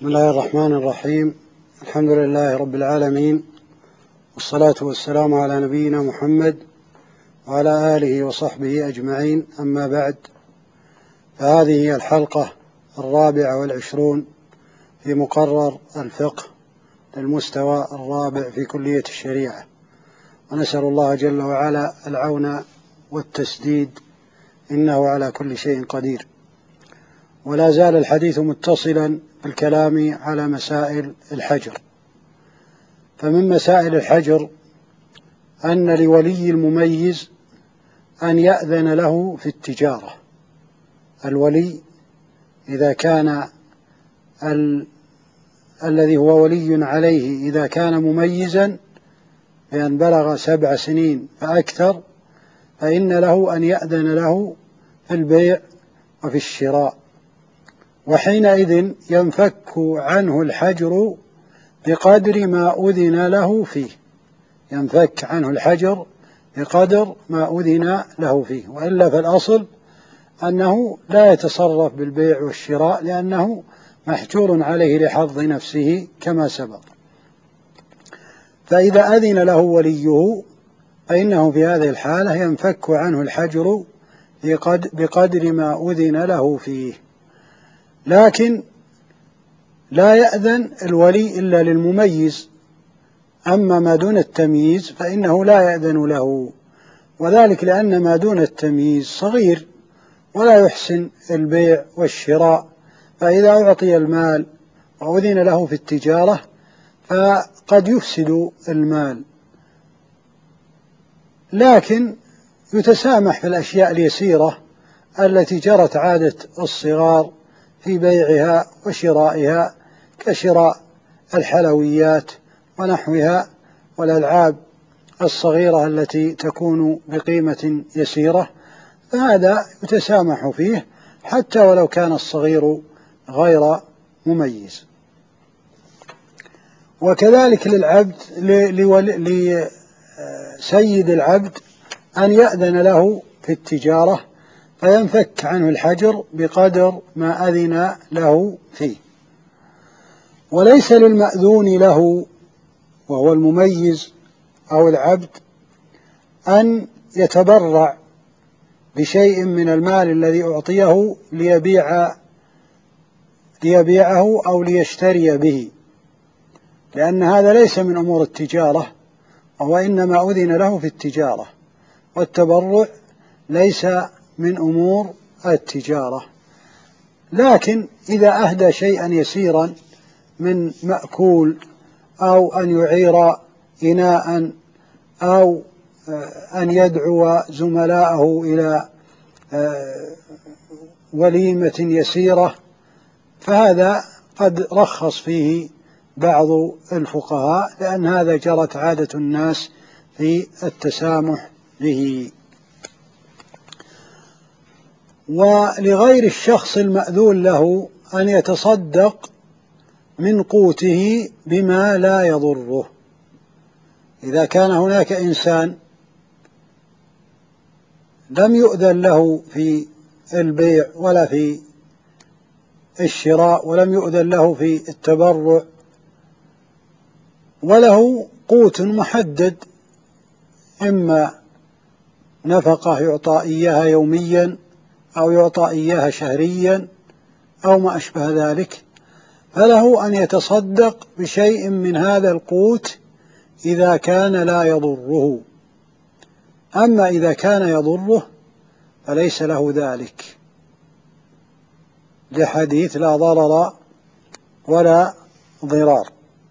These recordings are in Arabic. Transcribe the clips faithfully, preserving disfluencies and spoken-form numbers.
بسم الله الرحمن الرحيم. الحمد لله رب العالمين، والصلاة والسلام على نبينا محمد وعلى آله وصحبه أجمعين، أما بعد، فهذه هي الحلقة الرابعة والعشرون في مقرر الفقه للمستوى الرابع في كلية الشريعة، ونسأل الله جل وعلا العون والتسديد، إنه على كل شيء قدير. ولا زال الحديث متصلا بالكلام على مسائل الحجر. فمن مسائل الحجر أن لولي المميز أن يأذن له في التجارة. الولي إذا كان ال... الذي هو ولي عليه إذا كان مميزا بأن بلغ سبع سنين فأكثر، فإن له أن يأذن له في البيع وفي الشراء، وحينئذ ينفك عنه الحجر بقدر ما أذن له فيه ينفك عنه الحجر بقدر ما أذن له فيه وإلا فالأصل أنه لا يتصرف بالبيع والشراء، لأنه محجور عليه لحظ نفسه كما سبق. فإذا أذن له وليه فإنه في هذه الحالة ينفك عنه الحجر بقدر ما أذن له فيه، لكن لا يأذن الولي إلا للمميز. أما ما دون التمييز فإنه لا يأذن له، وذلك لأن ما دون التمييز صغير ولا يحسن البيع والشراء، فإذا أعطي المال وأذن له في التجارة فقد يفسد المال، لكن يتسامح في الأشياء اليسيرة التي جرت عادة الصغار في بيعها وشرائها، كشراء الحلويات ونحوها والألعاب الصغيرة التي تكون بقيمة يسيرة، فهذا يتسامح فيه حتى ولو كان الصغير غير مميز. وكذلك للعبد لسيد العبد أن يأذن له في التجارة فينفك عنه الحجر بقدر ما أذن له فيه. وليس للمأذون له وهو المميز أو العبد أن يتبرع بشيء من المال الذي أعطيه ليبيع ليبيعه أو ليشتري به، لأن هذا ليس من أمور التجارة، وهو إنما أذن له في التجارة، والتبرع ليس من أمور التجارة. لكن إذا أهدى شيئا يسيرا من مأكول أو أن يعير إناء أو أن يدعو زملاءه إلى وليمة يسيرة، فهذا قد رخص فيه بعض الفقهاء، لأن هذا جرت عادة الناس في التسامح به. ولغير الشخص المأذون له أن يتصدق من قوته بما لا يضره. إذا كان هناك إنسان لم يؤذن له في البيع ولا في الشراء ولم يؤذن له في التبرع، وله قوت محدد، إما نفقة يعطى إياها يوميا أو يعطى إياها شهريا أو ما أشبه ذلك، فله أن يتصدق بشيء من هذا القوت إذا كان لا يضره. أما إذا كان يضره فليس له ذلك، لحديث لا ضرر ولا ضرار.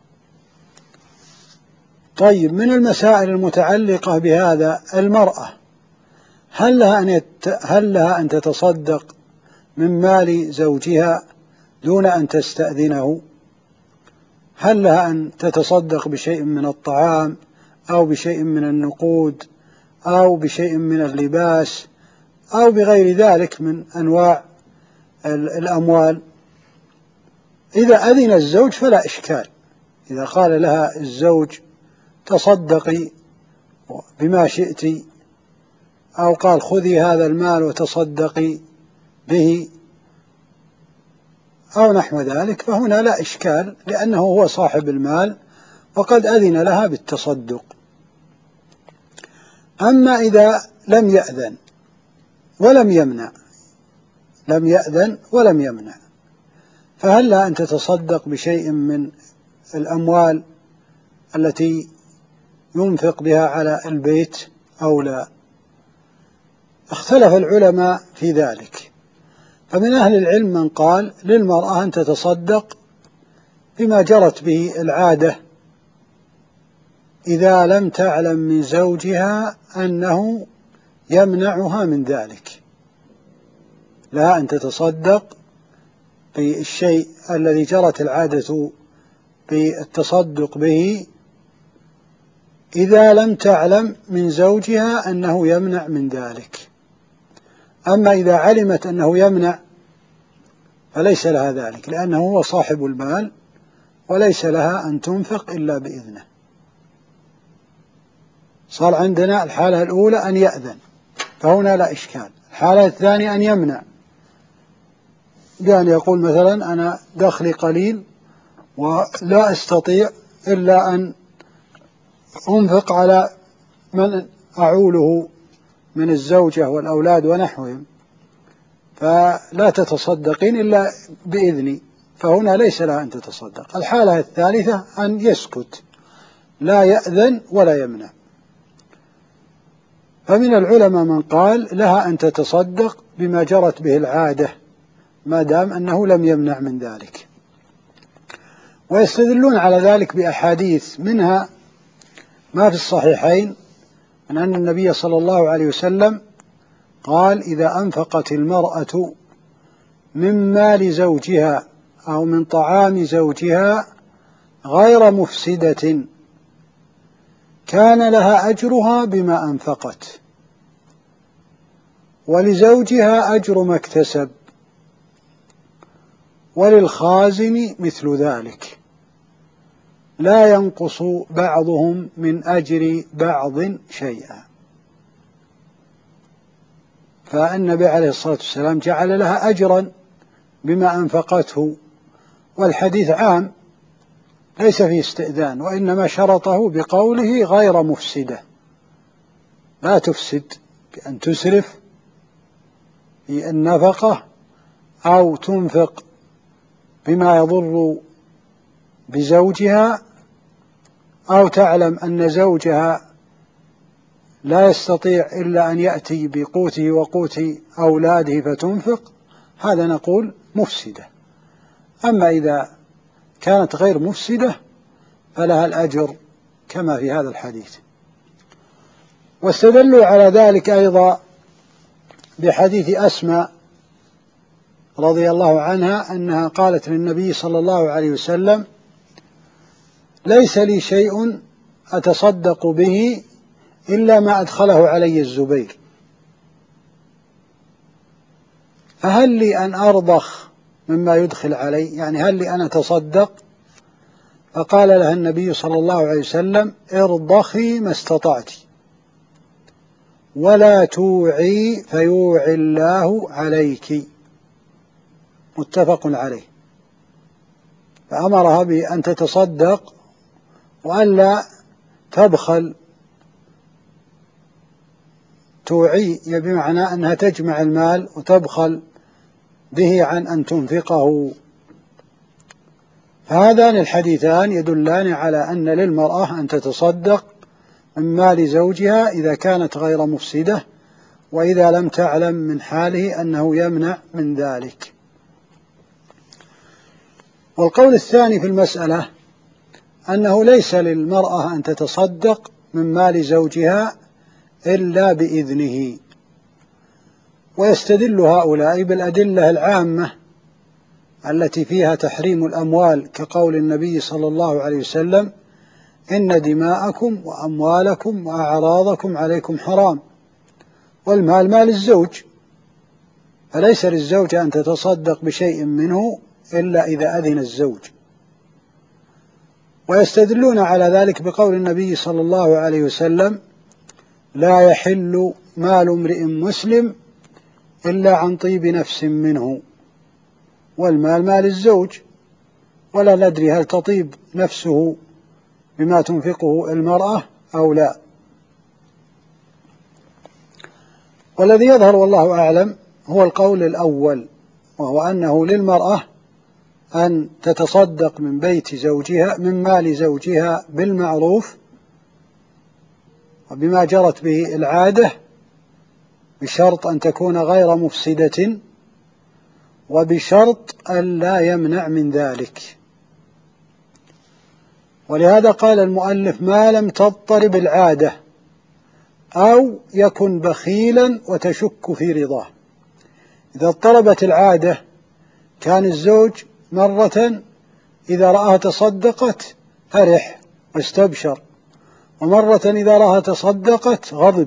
طيب، من المسائل المتعلقة بهذا المرأة، هل لها أن يت... هل لها أن تتصدق من مال زوجها دون أن تستأذنه؟ هل لها أن تتصدق بشيء من الطعام أو بشيء من النقود أو بشيء من اللباس أو بغير ذلك من أنواع الأموال؟ إذا أذن الزوج فلا إشكال. إذا قال لها الزوج تصدقي بما شئت، أو قال خذي هذا المال وتصدقي به، أو نحو ذلك، فهنا لا إشكال، لأنه هو صاحب المال وقد أذن لها بالتصدق. أما إذا لم يأذن ولم يمنع، لم يأذن ولم يمنع، فهل لها أن تتصدق بشيء من الأموال التي ينفق بها على البيت أو لا؟ اختلف العلماء في ذلك، فمن أهل العلم من قال للمرأة أن تتصدق بما جرت به العادة إذا لم تعلم من زوجها أنه يمنعها من ذلك، لها أن تتصدق بالشيء الذي جرت العادة بالتصدق به إذا لم تعلم من زوجها أنه يمنع من ذلك. أما إذا علمت أنه يمنع فليس لها ذلك، لأنه هو صاحب المال وليس لها أن تنفق إلا بإذنه. صار عندنا الحالة الأولى أن يأذن، فهنا لا إشكال. الحالة الثانية أن يمنع، بأن يقول مثلا أنا دخلي قليل ولا أستطيع إلا أن أنفق على من أعوله من الزوجة والأولاد ونحوهم، فلا تتصدقين إلا بإذني، فهنا ليس لها أن تتصدق. الحالة الثالثة أن يسكت، لا يأذن ولا يمنع، فمن العلماء من قال لها أن تتصدق بما جرت به العادة ما دام أنه لم يمنع من ذلك. ويستدلون على ذلك بأحاديث، منها ما في الصحيحين من أن النبي صلى الله عليه وسلم قال إذا أنفقت المرأة من مال زوجها أو من طعام زوجها غير مفسدة كان لها أجرها بما أنفقت، ولزوجها أجر ما اكتسب، وللخازن مثل ذلك، لا ينقص بعضهم من أجر بعض شيئا. فالنبي عليه الصلاة والسلام جعل لها أجرا بما أنفقته، والحديث عام ليس فيه استئذان، وإنما شرطه بقوله غير مفسدة، لا تفسد بأن تسرف في النفقة أو تنفق بما يضر بزوجها، أو تعلم أن زوجها لا يستطيع إلا أن يأتي بقوته وقوت أولاده فتنفق، هذا نقول مفسدة. أما إذا كانت غير مفسدة فلها الأجر كما في هذا الحديث. واستدلوا على ذلك أيضا بحديث أسماء رضي الله عنها أنها قالت للنبي صلى الله عليه وسلم ليس لي شيء أتصدق به إلا ما أدخله علي الزبير، فهل لي أن أرضخ مما يدخل علي، يعني هل لي أن أتصدق؟ فقال لها النبي صلى الله عليه وسلم ارضخي ما استطعت ولا توعي فيوعي الله عليك، متفق عليه. فأمرها بأن تتصدق وألا تبخل، توعي بمعنى أنها تجمع المال وتبخل به عن أن تنفقه. فهذان الحديثان يدلان على أن للمرأة أن تتصدق من مال زوجها إذا كانت غير مفسدة، وإذا لم تعلم من حاله أنه يمنع من ذلك. والقول الثاني في المسألة أنه ليس للمرأة أن تتصدق من مال زوجها إلا بإذنه. ويستدل هؤلاء بالأدلة العامة التي فيها تحريم الأموال، كقول النبي صلى الله عليه وسلم إن دماءكم وأموالكم وأعراضكم عليكم حرام، والمال مال الزوج، فليس للزوجة أن تتصدق بشيء منه إلا إذا أذن الزوج. ويستدلون على ذلك بقول النبي صلى الله عليه وسلم لا يحل مال امرئ مسلم إلا عن طيب نفس منه، والمال مال الزوج، ولا ندري هل تطيب نفسه بما تنفقه المرأة أو لا. والذي يظهر والله أعلم هو القول الأول، وهو أنه للمرأة أن تتصدق من بيت زوجها من مال زوجها بالمعروف وبما جرت به العادة، بشرط أن تكون غير مفسدة، وبشرط أن لا يمنع من ذلك. ولهذا قال المؤلف: ما لم تضطرب العادة أو يكن بخيلا وتشك في رضاه. إذا اضطربت العادة كان الزوج مرة إذا رآها تصدقت فرح واستبشر، ومرة إذا رآها تصدقت غضب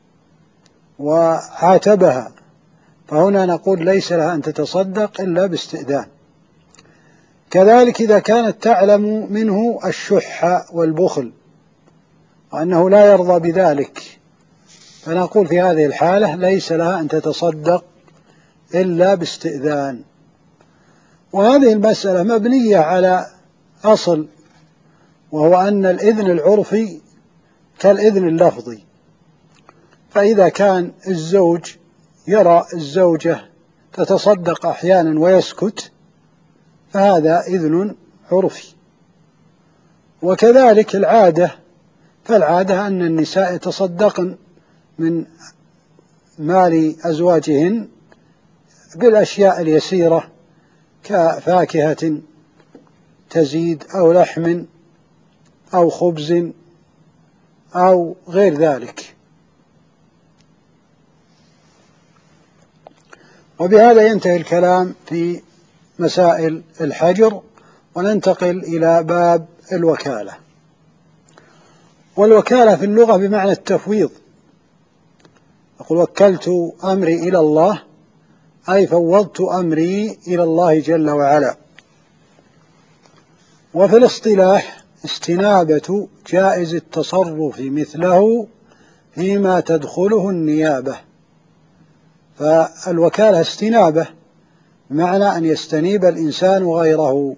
وعاتبها، فهنا نقول ليس لها أن تتصدق إلا باستئذان. كذلك إذا كانت تعلم منه الشح والبخل وأنه لا يرضى بذلك، فنقول في هذه الحالة ليس لها أن تتصدق إلا باستئذان. وهذه المسألة مبنية على أصل، وهو أن الإذن العرفي كالإذن اللفظي. فإذا كان الزوج يرى الزوجة تتصدق أحيانا ويسكت، فهذا إذن عرفي. وكذلك العادة، فالعادة أن النساء يتصدقن من مال أزواجهن بالأشياء اليسيرة كفاكهة تزيد أو لحم أو خبز أو غير ذلك. وبهذا ينتهي الكلام في مسائل الحجر، وننتقل إلى باب الوكالة. والوكالة في اللغة بمعنى التفويض. أقول وكلت أمري إلى الله، أي فوضت أمري إلى الله جل وعلا. وفي الاصطلاح استنابة جائز التصرف مثله فيما تدخله النيابة. فالوكالة استنابة بمعنى أن يستنيب الإنسان غيره،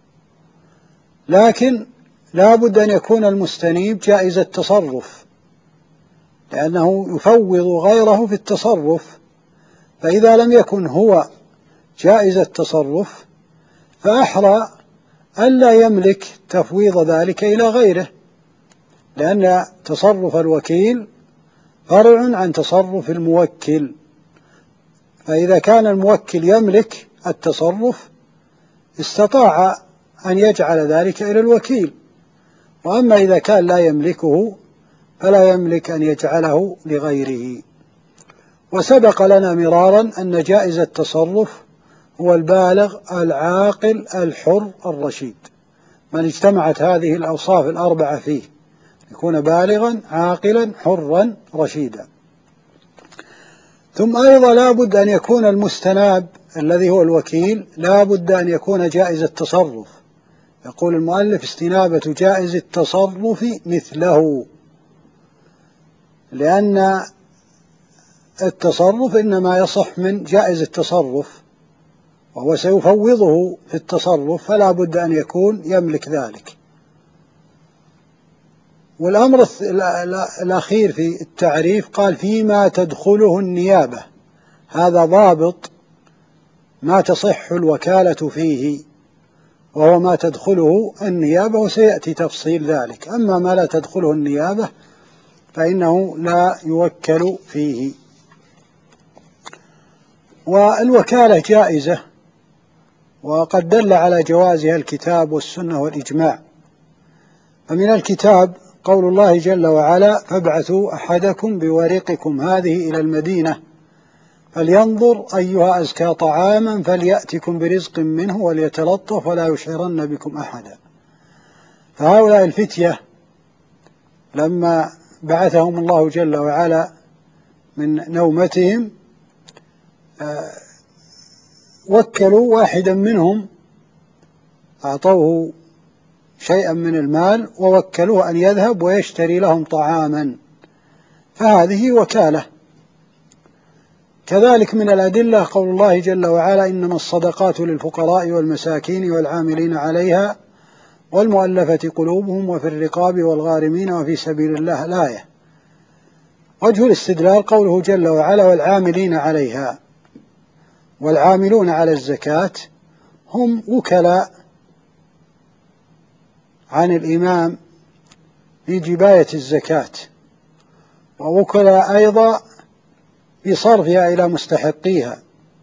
لكن لا بد أن يكون المستنيب جائز التصرف، لأنه يفوض غيره في التصرف. فإذا لم يكن هو جائز التصرف فأحرى ألا يملك تفويض ذلك إلى غيره، لأن تصرف الوكيل فرع عن تصرف الموكل. فإذا كان الموكل يملك التصرف استطاع أن يجعل ذلك إلى الوكيل، وأما إذا كان لا يملكه فلا يملك أن يجعله لغيره. وسبق لنا مرارا أن جائز التصرف هو البالغ العاقل الحر الرشيد، من اجتمعت هذه الأوصاف الأربعة فيه يكون بالغا عاقلا حرا رشيدا. ثم أيضا لا بد أن يكون المستناب الذي هو الوكيل لا بد أن يكون جائز التصرف. يقول المؤلف استنابة جائز التصرف مثله، لأن التصرف إنما يصح من جائز التصرف، وهو سيفوضه في التصرف، فلا بد أن يكون يملك ذلك. والأمر الأخير في التعريف قال فيما تدخله النيابة، هذا ضابط ما تصح الوكالة فيه، وهو ما تدخله النيابة، وسيأتي تفصيل ذلك. أما ما لا تدخله النيابة فإنه لا يوكل فيه. والوكالة جائزة، وقد دل على جوازها الكتاب والسنة والإجماع. فمن الكتاب قول الله جل وعلا فابعثوا أحدكم بورقكم هذه إلى المدينة فلينظر أيها أزكى طعاما فليأتكم برزق منه وليتلطف ولا يشعرن بكم أحدا. فهؤلاء الفتية لما بعثهم الله جل وعلا من نومتهم وكلوا واحدا منهم، أعطوه شيئا من المال ووكلوه أن يذهب ويشتري لهم طعاما، فهذه وكالة. كذلك من الأدلة قول الله جل وعلا: إنما الصدقات للفقراء والمساكين والعاملين عليها والمؤلفة قلوبهم وفي الرقاب والغارمين وفي سبيل الله. الآية. وجه الاستدلال قوله جل وعلا: والعاملين عليها. والعاملون على الزكاة هم وكلاء عن الإمام في جباية الزكاة، ووكلاء أيضا في صرفها إلى مستحقيها.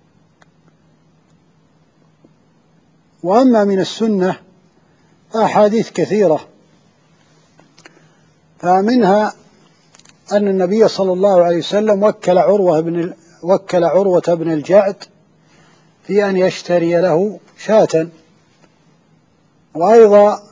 وأما من السنة فأحاديث كثيرة، فمنها أن النبي صلى الله عليه وسلم وكل عروة بن وكل عروة بن الجعد في أن يشتري له شاة. وأيضا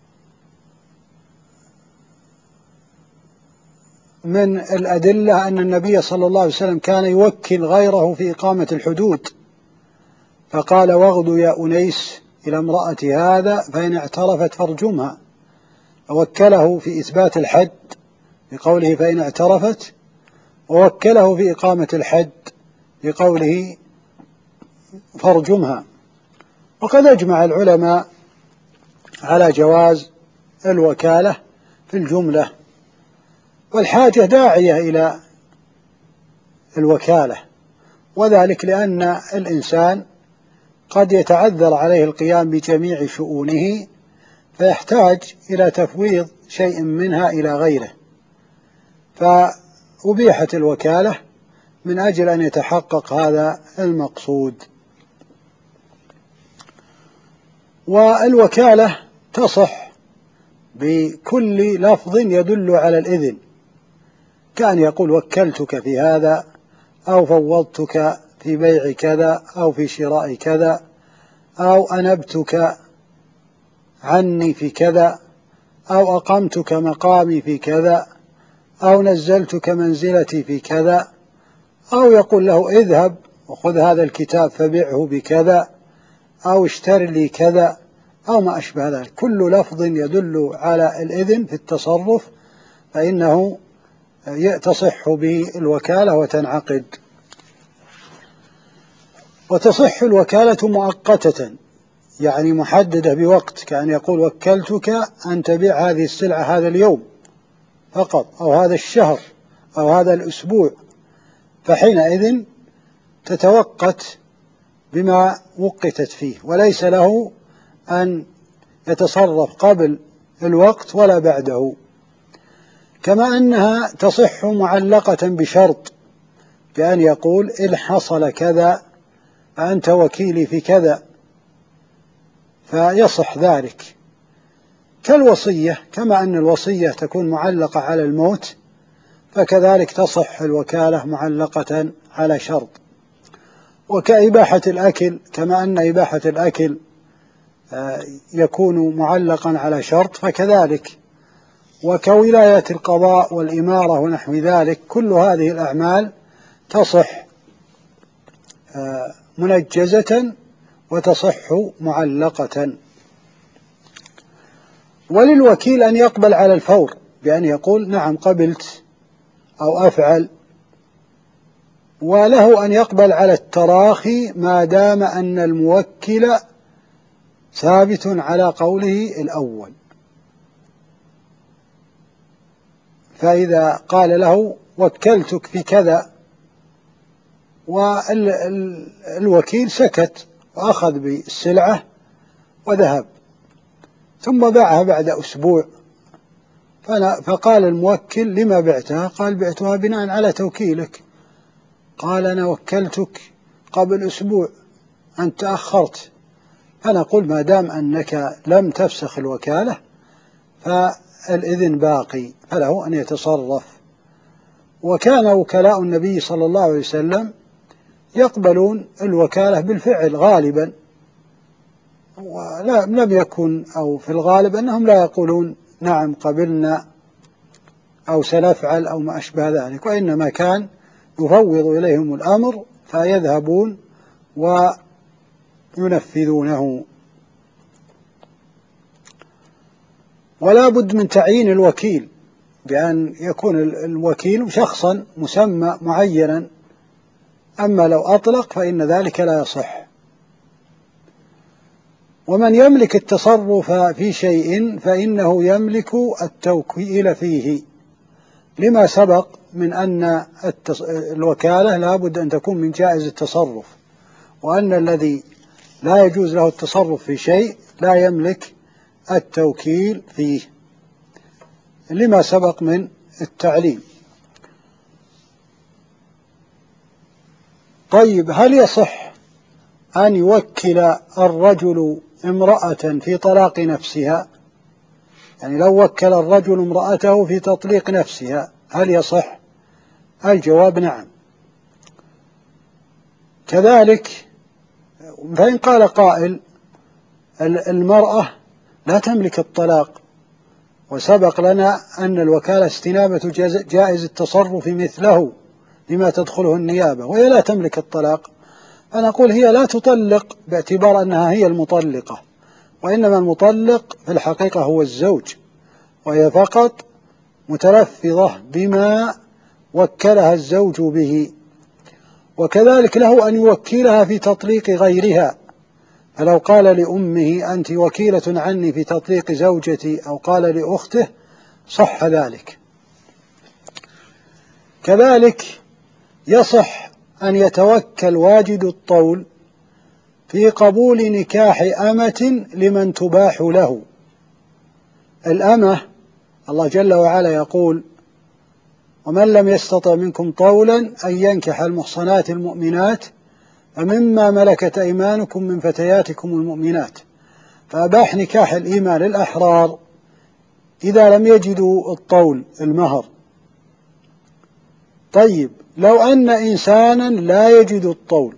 من الأدلة أن النبي صلى الله عليه وسلم كان يوكل غيره في إقامة الحدود، فقال: واغدوا يا أنيس إلى امرأة هذا فإن اعترفت فارجمها. ووكله في إثبات الحد بقوله: فإن اعترفت، ووكله في إقامة الحد بقوله: فارجمها. وقد أجمع العلماء على جواز الوكالة في الجملة، والحاجة داعية إلى الوكالة، وذلك لأن الإنسان قد يتعذر عليه القيام بجميع شؤونه فيحتاج إلى تفويض شيء منها إلى غيره، فأبيحت الوكالة من أجل أن يتحقق هذا المقصود. والوكالة تصح بكل لفظ يدل على الإذن، كأن يقول: وكلتك في هذا، أو فوضتك في بيع كذا أو في شراء كذا، أو أنبتك عني في كذا، أو أقمتك مقامي في كذا، أو نزلتك منزلتي في كذا، أو يقول له: اذهب وخذ هذا الكتاب فبعه بكذا، أو اشتر لي كذا، أو ما أشبه ذلك. كل لفظ يدل على الإذن في التصرف فإنه تصح به الوكالة وتنعقد. وتصح الوكالة مؤقتة، يعني محددة بوقت، كأن يقول: وكلتك أن تبيع هذه السلعة هذا اليوم فقط، أو هذا الشهر، أو هذا الأسبوع، فحينئذ تتوقت بما وقتت فيه، وليس له أن يتصرف قبل الوقت ولا بعده. كما أنها تصح معلقة بشرط، بأن يقول: إن حصل كذا فأنت وكيلي في كذا، فيصح ذلك. كالوصية، كما أن الوصية تكون معلقة على الموت، فكذلك تصح الوكالة معلقة على شرط. وكإباحة الأكل، كما أن إباحة الأكل يكون معلقا على شرط، فكذلك. وكولاية القضاء والإمارة ونحو ذلك، كل هذه الأعمال تصح منجزة وتصح معلقة. وللوكيل أن يقبل على الفور، بأن يقول: نعم قبلت أو أفعل. وله أن يقبل على التراخي ما دام أن الموكل ثابت على قوله الأول. فإذا قال له: وكلتك في كذا، والوكيل سكت وأخذ بالسلعة وذهب، ثم باعها بعد أسبوع، فقال الموكل: لما بعتها؟ قال: بعتها بناء على توكيلك. قال: أنا وكلتك قبل أسبوع، أنت تأخرت. فنقول: ما دام أنك لم تفسخ الوكالة فالإذن باقي، فله أن يتصرف. وكان وكلاء النبي صلى الله عليه وسلم يقبلون الوكالة بالفعل غالبا، ولم يكن أو في الغالب أنهم لا يقولون: نعم قبلنا أو سنفعل أو ما أشبه ذلك، وإنما كان يفوض إليهم الأمر فيذهبون وينفذونه. ولا بد من تعيين الوكيل، بأن يكون الوكيل شخصا مسمى معينا أما لو أطلق فإن ذلك لا يصح. ومن يملك التصرف في شيء فإنه يملك التوكيل فيه، لما سبق من أن الوكالة لا بد أن تكون من جائز التصرف، وأن الذي لا يجوز له التصرف في شيء لا يملك التوكيل فيه، لما سبق من التعليم. طيب، هل يصح أن يوكل الرجل امرأة في طلاق نفسها؟ يعني لو وكل الرجل امرأته في تطليق نفسها هل يصح؟ الجواب نعم. كذلك فإن قال قائل المرأة لا تملك الطلاق، وسبق لنا أن الوكالة استنابة جائز التصرف مثله لما تدخله النيابة، وهي لا تملك الطلاق، فنقول هي لا تطلق باعتبار أنها هي المطلقة، وإنما المطلق في الحقيقة هو الزوج، وهي فقط متلفظة بما وكلها الزوج به. وكذلك له أن يوكلها في تطليق غيرها، فلو قال لأمه أنت وكيلة عني في تطليق زوجتي، أو قال لأخته، صح ذلك. كذلك يصح أن يتوكل واجد الطول في قبول نكاح أمة لمن تباح له. الأمة الله جل وعلا يقول ومن لم يستطع منكم طولا أن ينكح المحصنات المؤمنات فمما ملكت أيمانكم من فتياتكم المؤمنات، فأباح نكاح الإيمان للأحرار إذا لم يجدوا الطول المهر. طيب، لو أن إنسانا لا يجد الطول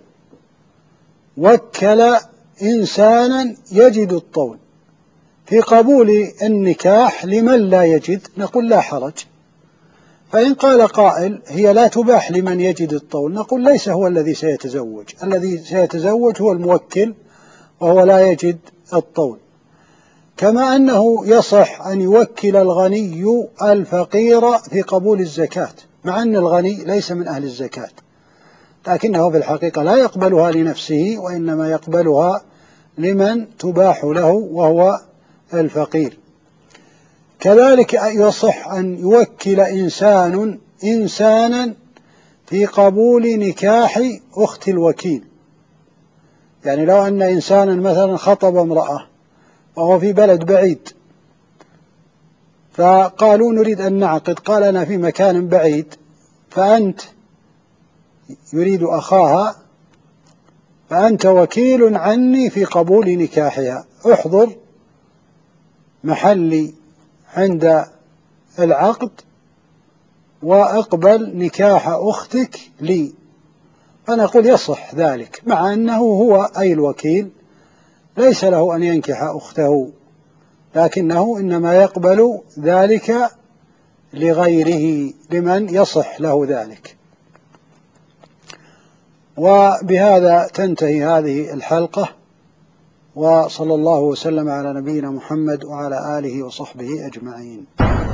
وكل إنسانا يجد الطول في قبول النكاح لمن لا يجد، نقول لا حرج. فإن قال قائل هي لا تباح لمن يجد الطول، نقول ليس هو الذي سيتزوج، الذي سيتزوج هو الموكل وهو لا يجد الطول. كما أنه يصح أن يوكل الغني الفقير في قبول الزكاة، مع أن الغني ليس من أهل الزكاة، لكنه في الحقيقة لا يقبلها لنفسه، وإنما يقبلها لمن تباح له وهو الفقير. كذلك يصح أن يوكل إنسان إنسانا في قبول نكاح أخت الوكيل. يعني لو أن إنسانا مثلا خطب امرأة وهو في بلد بعيد، فقالوا نريد أن نعقد، قال أنا في مكان بعيد، فأنت يريد أخاها، فأنت وكيل عني في قبول نكاحها، احضر محلي عند العقد وأقبل نكاح أختك لي. فنقول يصح ذلك، مع أنه هو أي الوكيل ليس له أن ينكح أخته، لكنه إنما يقبل ذلك لغيره لمن يصح له ذلك. وبهذا تنتهي هذه الحلقة، وصلى الله وسلم على نبينا محمد وعلى آله وصحبه أجمعين.